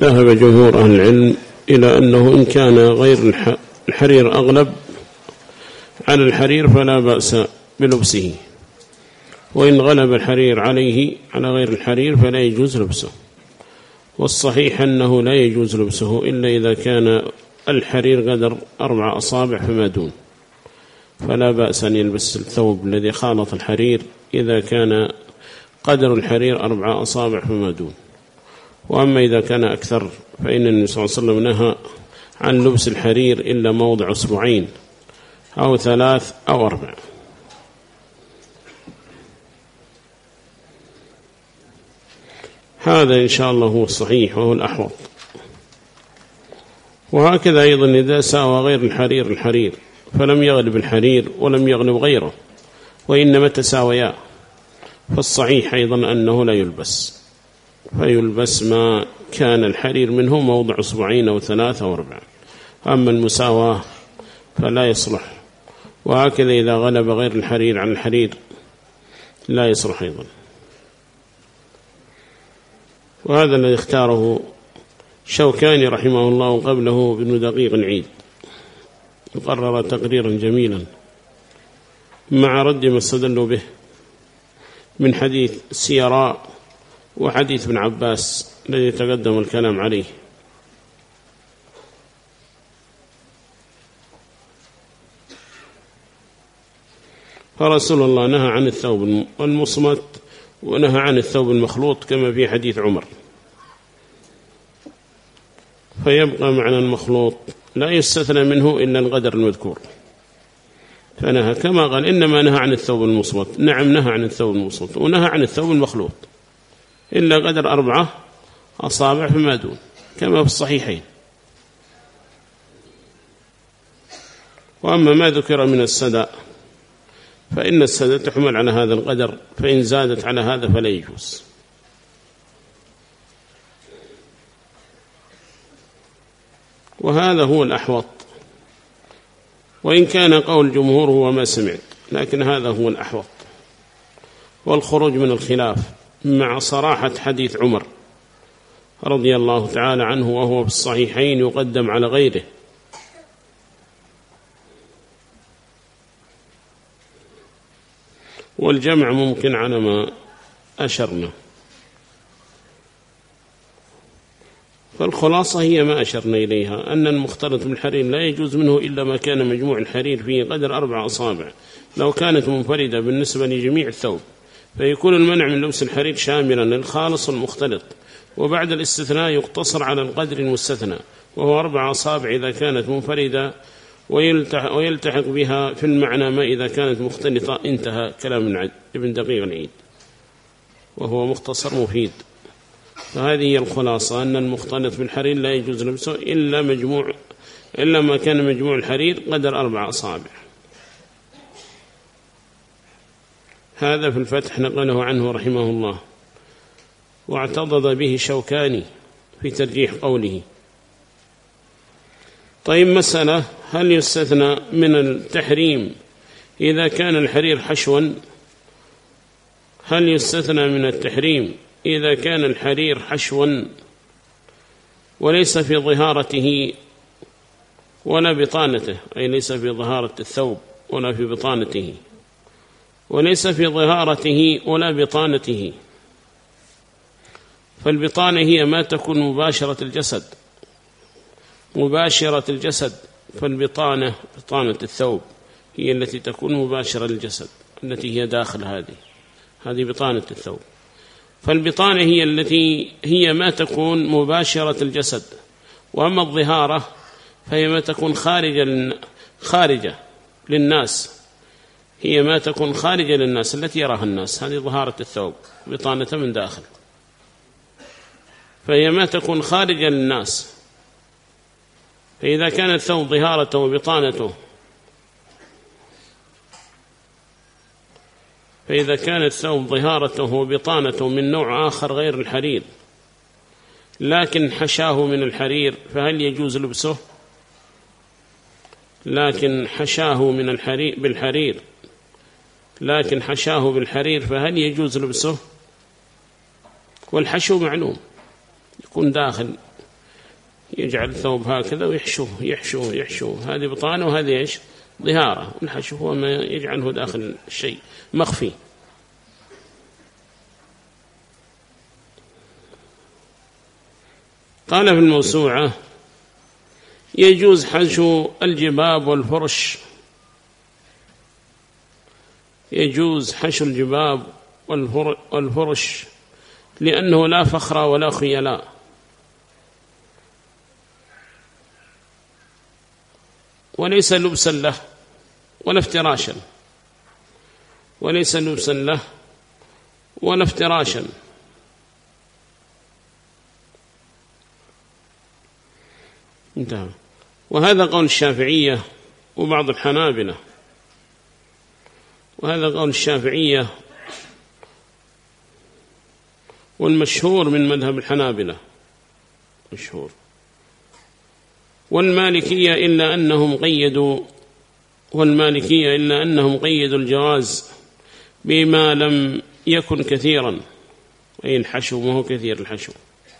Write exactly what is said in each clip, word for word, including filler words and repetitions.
ذهب جمهور أهل العلم إلى أنه إن كان غير الحرير أغلب على الحرير فلا بأس بلبسه، وإن غلب الحرير عليه على غير الحرير فلا يجوز لبسه. والصحيح أنه لا يجوز لبسه إلا إذا كان الحرير قدر أربع أصابع فما دون، فلا بأس أن يلبس الثوب الذي خالط الحرير إذا كان قدر الحرير أربع أصابع فما دون. وأما إذا كان أكثر فإن النبي صلى الله عليه وسلم نهى عن لبس الحرير إلا موضع أسبوعين أو ثلاث أو أربع. هذا إن شاء الله هو الصحيح وهو الأحوط. وهكذا أيضا إذا ساوى غير الحرير الحرير فلم يغلب الحرير ولم يغلب غيره وإنما تساويا، فالصحيح أيضا أنه لا يلبس، فيلبس ما كان الحرير منه موضع أسبوعين أو ثلاثة أو أربعة. أما المساواة فلا يصلح، وهكذا إذا غلب غير الحرير على الحرير لا يصلح أيضا. وهذا الذي اختاره شوكاني رحمه الله قبله ابن دقيق العيد، قرر تقريرا جميلا مع رد ما استدلوا به من حديث السيراء وحديث ابن عباس الذي تقدم الكلام عليه. فرسول الله نهى عن الثوب المصمت ونهى عن الثوب المخلوط كما في حديث عمر، فيبقى معنى المخلوط لا يستثنى منه إلا القدر المذكور، فنهى كما قال إنما نهى عن الثوب المصمت. نعم نهى عن الثوب المصمت ونهى عن الثوب المخلوط إلا قدر أربعة أصابع فما دون كما في الصحيحين. وأما ما ذكر من السدى فإن السدى تحمل على هذا القدر، فإن زادت على هذا فلا يجوز. وهذا هو الأحوط، وإن كان قول جمهور هو ما سمعت، لكن هذا هو الأحوط. والخروج من الخلاف مع صراحة حديث عمر رضي الله تعالى عنه وهو في الصحيحين يقدم على غيره. والجمع ممكن على ما أشرنا، فالخلاصة هي ما أشرنا إليها أن المختلط بالحرير لا يجوز منه إلا ما كان مجموع الحرير فيه قدر أربع أصابع. لو كانت منفردة بالنسبة لجميع الثوب فيكون المنع من لبس الحرير شاملا للخالص والمختلط، وبعد الاستثناء يقتصر على القدر المستثنى وهو أربع أصابع إذا كانت منفردة، ويلتحق بها في المعنى ما إذا كانت مختلطة. انتهى كلام ابن دقيق العيد وهو مختصر مفيد. فهذه هي الخلاصة أن المختلط بالحرير لا يجوز لبسه إلا مجموع إلا ما كان مجموع الحرير قدر أربع أصابع. هذا في الفتح نقله عنه رحمه الله، واعتضد به شوكاني في ترجيح قوله. طيب مسألة: هل يستثنى من التحريم إذا كان الحرير حشوا؟ هل يستثنى من التحريم إذا كان الحرير حشوا وليس في ظهارته ولا بطانته، أي ليس في ظهارة الثوب ولا في بطانته، وليس في ظهارته ولا بطانته؟ فالبطانة هي ما تكون مباشرة الجسد مباشرة الجسد فالبطانة بطانة الثوب هي التي تكون مباشرة للجسد، التي هي داخل هذه هذه بطانة الثوب. فالبطانة هي التي هي ما تكون مباشرة الجسد، وأما الظهارة فهي ما تكون خارجة خارجة للناس، هي ما تكون خارجة للناس التي يراها الناس، هذه ظهارة الثوب بطانة من داخل، فهي ما تكون خارجة للناس. فإذا كان الثوب ظهارته وبطانته فإذا كان الثوب ظهارته وبطانته من نوع آخر غير الحرير لكن حشاه من الحرير فهل يجوز لبسه؟ لكن حشاه من الحرير بالحرير لكن حشاه بالحرير فهل يجوز لبسه؟ والحشو معلوم يكون داخل يجعل الثوب هكذا ويحشوه يحشوه يحشوه، هذه بطانة وهذه إيش ظهارة، والحشو هو ما يجعله داخل الشيء مخفي. قال في الموسوعة يجوز حشو الجباب والفرش، يجوز حشو الجباب والفرش لأنه لا فخر ولا خيلاء، وليس لبسا له ولا افتراشا، وليس لبسا له ولا افتراشا. انتهى. وهذا قول الشافعية وبعض الحنابلة، وهذا قول الشافعية والمشهور من مذهب الحنابلة مشهور، والمالكية إلا أنهم قيدوا والمالكية إلا أنهم قيدوا الجواز بما لم يكن كثيرا، أي الحشو ما هو كثير الحشو،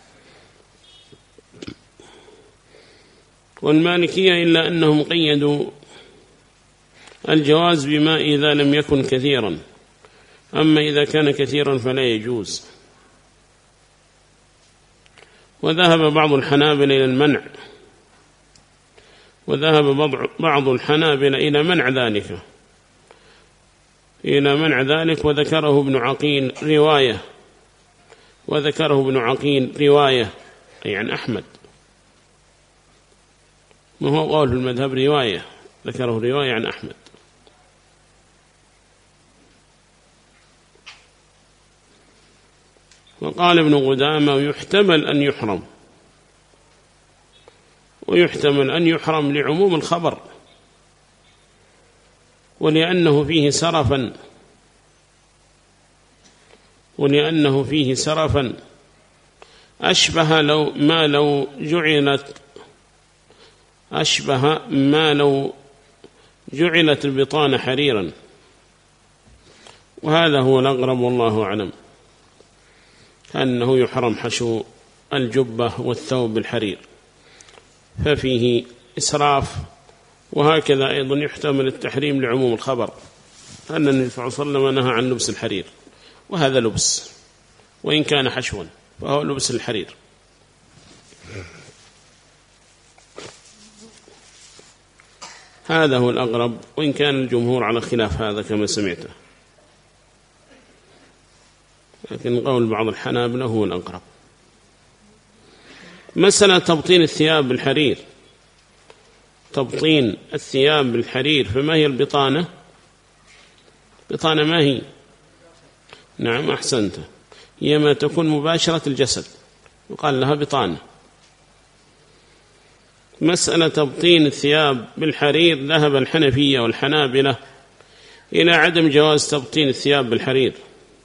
والمالكية إلا أنهم قيدوا الجواز بما إذا لم يكن كثيرا، أما إذا كان كثيرا فلا يجوز. وذهب بعض الحنابلة إلى المنع، وذهب بعض الحنابلة إلى منع ذلك إلى منع ذلك وذكره ابن عقيل رواية وذكره ابن عقيل رواية أي عن أحمد، ما هو قول في المذهب رواية، ذكره رواية عن أحمد. وقال ابن قدامة يحتمل أن يحرم، ويحتمل أن يحرم لعموم الخبر، ولأنه فيه سرفا ولأنه فيه سرفا أشبه لو ما لو جعلت أشبه ما لو جعلت البطانة حريرا، وهذا هو الأقرب والله أعلم، أنه يحرم حشو الجبة والثوب بالحرير، ففيه إسراف. وهكذا أيضا يحتمل التحريم لعموم الخبر، أن النبي صلى الله عليه وسلم نهى عن لبس الحرير، وهذا لبس وإن كان حشوا فهو لبس الحرير. هذا هو الأقرب، وإن كان الجمهور على خلاف هذا كما سمعته، لكن قول بعض الحنابلة هو الأقرب. مسألة تبطين الثياب بالحرير، تبطين الثياب بالحرير، فما هي البطانة؟ بطانة ما هي؟ نعم أحسنت، هي ما تكون مباشرة الجسد يقال لها بطانة. مسألة تبطين الثياب بالحرير ذهب الحنفية والحنابلة إلى عدم جواز تبطين الثياب بالحرير،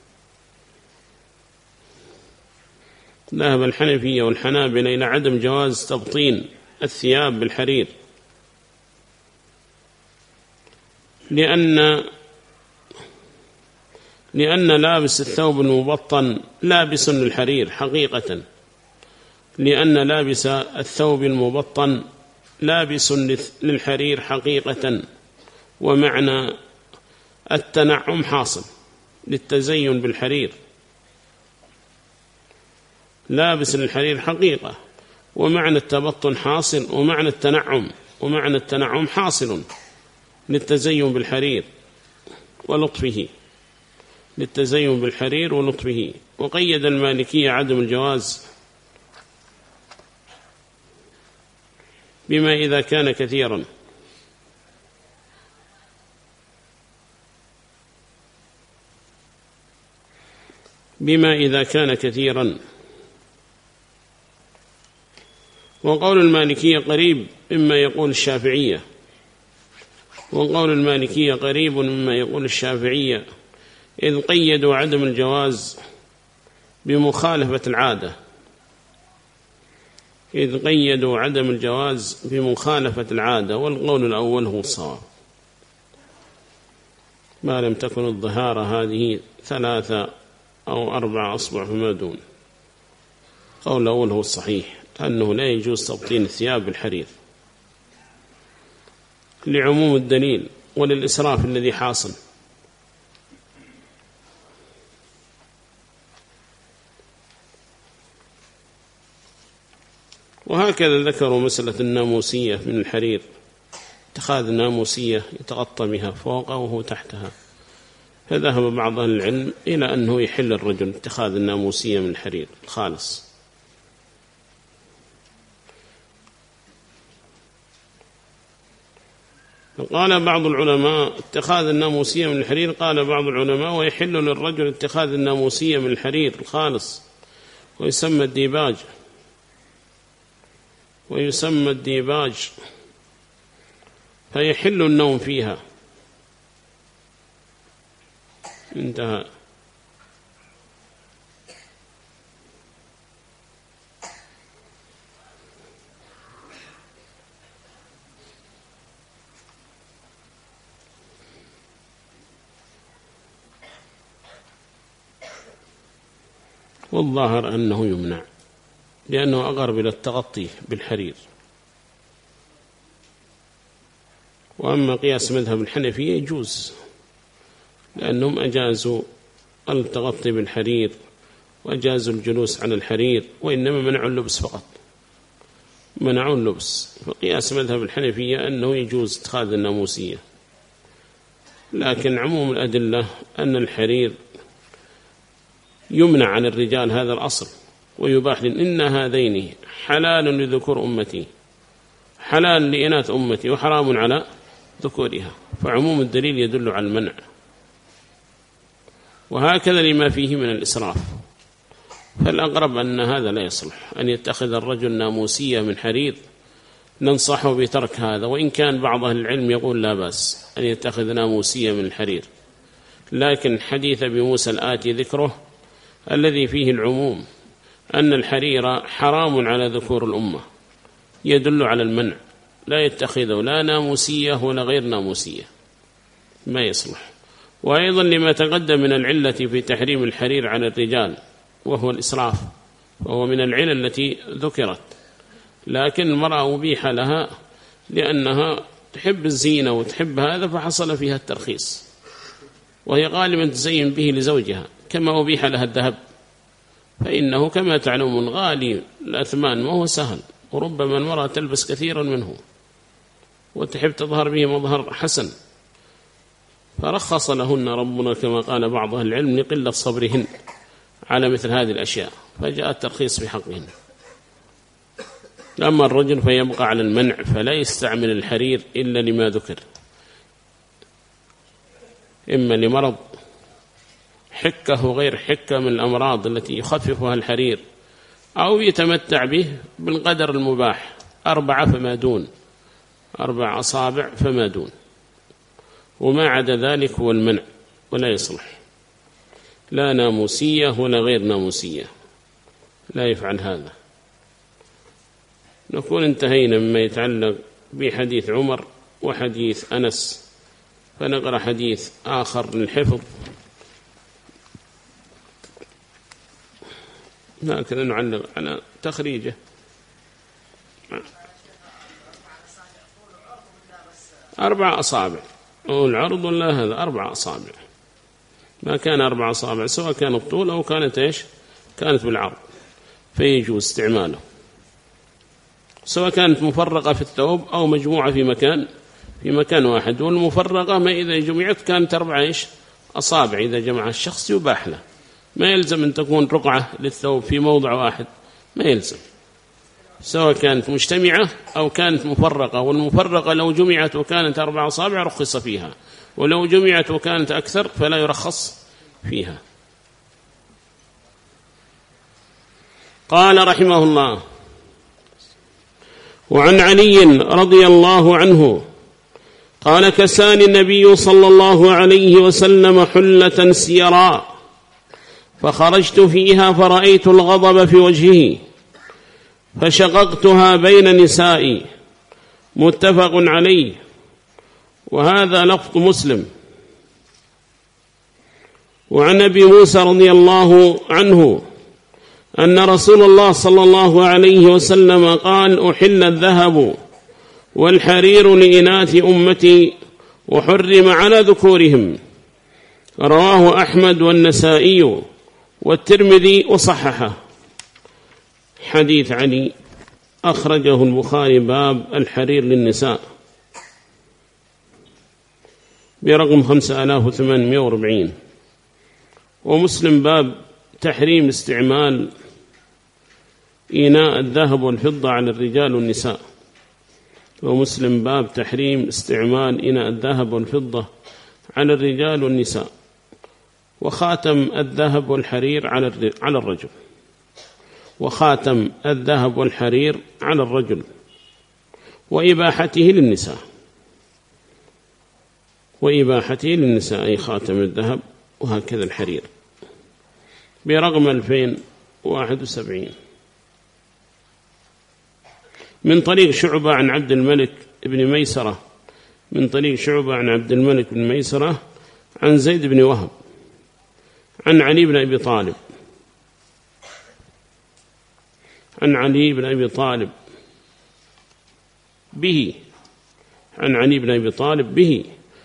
ذهب الحنفية والحنابلة إلى عدم جواز تبطين الثياب بالحرير، لأن لأن لابس الثوب المبطن لابس للحرير حقيقة، لأن لابس الثوب المبطن لابس للحرير حقيقة، ومعنى التنعم حاصل للتزين بالحرير، لابس للحرير حقيقة، ومعنى التبطن حاصل، ومعنى التنعم ومعنى التنعم حاصل للتزين بالحرير ولطفه، للتزين بالحرير ولطفه. وقيد المالكية عدم الجواز بما إذا كان كثيرا، بما إذا كان كثيرا. وقول المالكية قريب مما يقول الشافعية، وقول المالكية قريب مما يقول الشافعية، إذ قيدوا عدم الجواز بمخالفة العادة، إذ قيدوا عدم الجواز بمخالفة العادة، والقول الأول هو الصواب، ما لم تكن الظهارة هذه ثلاثة أو أربعة أصبع فما دون، قول الأول هو الصحيح، أنه لا يجوز تبطين الثياب بالحرير لعموم الدليل وللإسراف الذي حاصل. وهكذا ذكروا مسألة الناموسية من الحرير، اتخاذ ناموسية يتغطى بها فوقه وهو تحتها، فذهب بعض أهل العلم إلى أنه يحل الرجل اتخاذ الناموسية من الحرير الخالص. قال بعض العلماء اتخاذ الناموسية من الحرير، قال بعض العلماء ويحل للرجل اتخاذ الناموسية من الحرير الخالص، ويسمى الديباج ويسمى الديباج فيحل النوم فيها. انتهى. والظاهر أنه يمنع لأنه أقرب إلى التغطي بالحرير. وأما قياس مذهب الحنفية يجوز، لأنهم أجازوا التغطي بالحرير وأجازوا الجلوس على الحرير، وإنما منعوا اللبس فقط، منعوا اللبس. فقياس مذهب الحنفية أنه يجوز اتخاذ الناموسية، لكن عموم الأدلة أن الحرير يمنع عن الرجال هذا الأصل، ويباح لن إن هذين حلال لذكور أمتي، حلال لإناث أمتي، وحرام على ذكورها، فعموم الدليل يدل على المنع. وهكذا لما فيه من الإسراف، فالأقرب أن هذا لا يصلح أن يتخذ الرجل ناموسية من حرير، ننصحه بترك هذا، وإن كان بعض أهل العلم يقول لا بأس أن يتخذ ناموسية من الحرير، لكن حديث أبي موسى الآتي ذكره الذي فيه العموم أن الحرير حرام على ذكور الأمة يدل على المنع، لا يتخذه لا ناموسية ولا غير ناموسية، ما يصلح. وأيضا لما تقدم من العلة في تحريم الحرير على الرجال وهو الإسراف، وهو من العلل التي ذكرت، لكن المرأة أبيح لها لأنها تحب الزينة وتحب هذا فحصل فيها الترخيص، وهي غالبا تزين به لزوجها، كما أبيح لها الذهب، فإنه كما تعلمون غالي الأثمان ما هو سهل، وربما المرأة تلبس كثيرا منه وتحب تظهر به مظهر حسن، فرخص لهن ربنا كما قال بعض أهل العلم لقلة صبرهن على مثل هذه الأشياء، فجاء الترخيص في حقهن. أما الرجل فيبقى على المنع، فلا يستعمل الحرير إلا لما ذكر، إما لمرض حكة وغير حكة من الأمراض التي يخففها الحرير، أو يتمتع به بالقدر المباح، أربعة فما دون، أربع أصابع فما دون، وما عدا ذلك هو المنع، ولا يصلح لا ناموسية ولا غير ناموسية، لا يفعل هذا. نكون انتهينا مما يتعلق بحديث عمر وحديث أنس، فنقرأ حديث آخر للحفظ، هكذا نعلق على تخريجه. أربع أصابع، والعرض ولا هذا أربع أصابع، ما كان أربع أصابع سواء كانت طول أو كانت إيش كانت بالعرض، فيجوز استعماله سواء كانت مفرقة في الثوب أو مجموعة في مكان في مكان واحد. والمفرقة ما إذا جمعت كانت أربع إيش أصابع، إذا جمع الشخص يباح له، ما يلزم أن تكون رقعة للثوب في موضع واحد، ما يلزم، سواء كانت مجتمعة أو كانت مفرقة. والمفرقة لو جمعت وكانت أربع أصابع رخص فيها، ولو جمعت وكانت أكثر فلا يرخص فيها. قال رحمه الله: وعن علي رضي الله عنه قال: كساني النبي صلى الله عليه وسلم حلة سيراء، فخرجت فيها فرأيت الغضب في وجهه، فشققتها بين نسائي. متفق عليه، وهذا لفظ مسلم. وعن أبي موسى رضي الله عنه أن رسول الله صلى الله عليه وسلم قال: أحل الذهب والحرير لإناث أمتي وحرم على ذكورهم. رواه أحمد والنسائي والترمذي وصححه. حديث علي أخرجه البخاري باب الحرير للنساء برقم خمسة آلاف وثمانمائة وأربعين، ومسلم باب تحريم استعمال إناء الذهب والفضة على الرجال والنساء، ومسلم باب تحريم استعمال إناء الذهب والفضة على الرجال والنساء، وخاتم الذهب والحرير على على الرجل، وخاتم الذهب والحرير على الرجل، وإباحته للنساء، وإباحته للنساء أي خاتم الذهب وهكذا الحرير، برقم ألفين وواحد وسبعين. من طريق شعبة عن عبد الملك بن ميسرة من طريق شعبة عن عبد الملك بن ميسرة عن زيد بن وهب عن علي بن أبي طالب عن علي بن أبي طالب به عن علي بن أبي طالب به.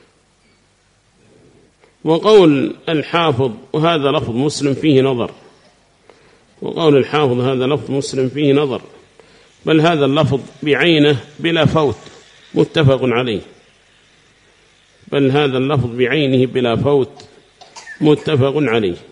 وقول الحافظ وهذا لفظ مسلم فيه نظر، وقول الحافظ هذا لفظ مسلم فيه نظر، بل هذا اللفظ بعينه بلا فوت متفق عليه، بل هذا اللفظ بعينه بلا فوت متفق عليه.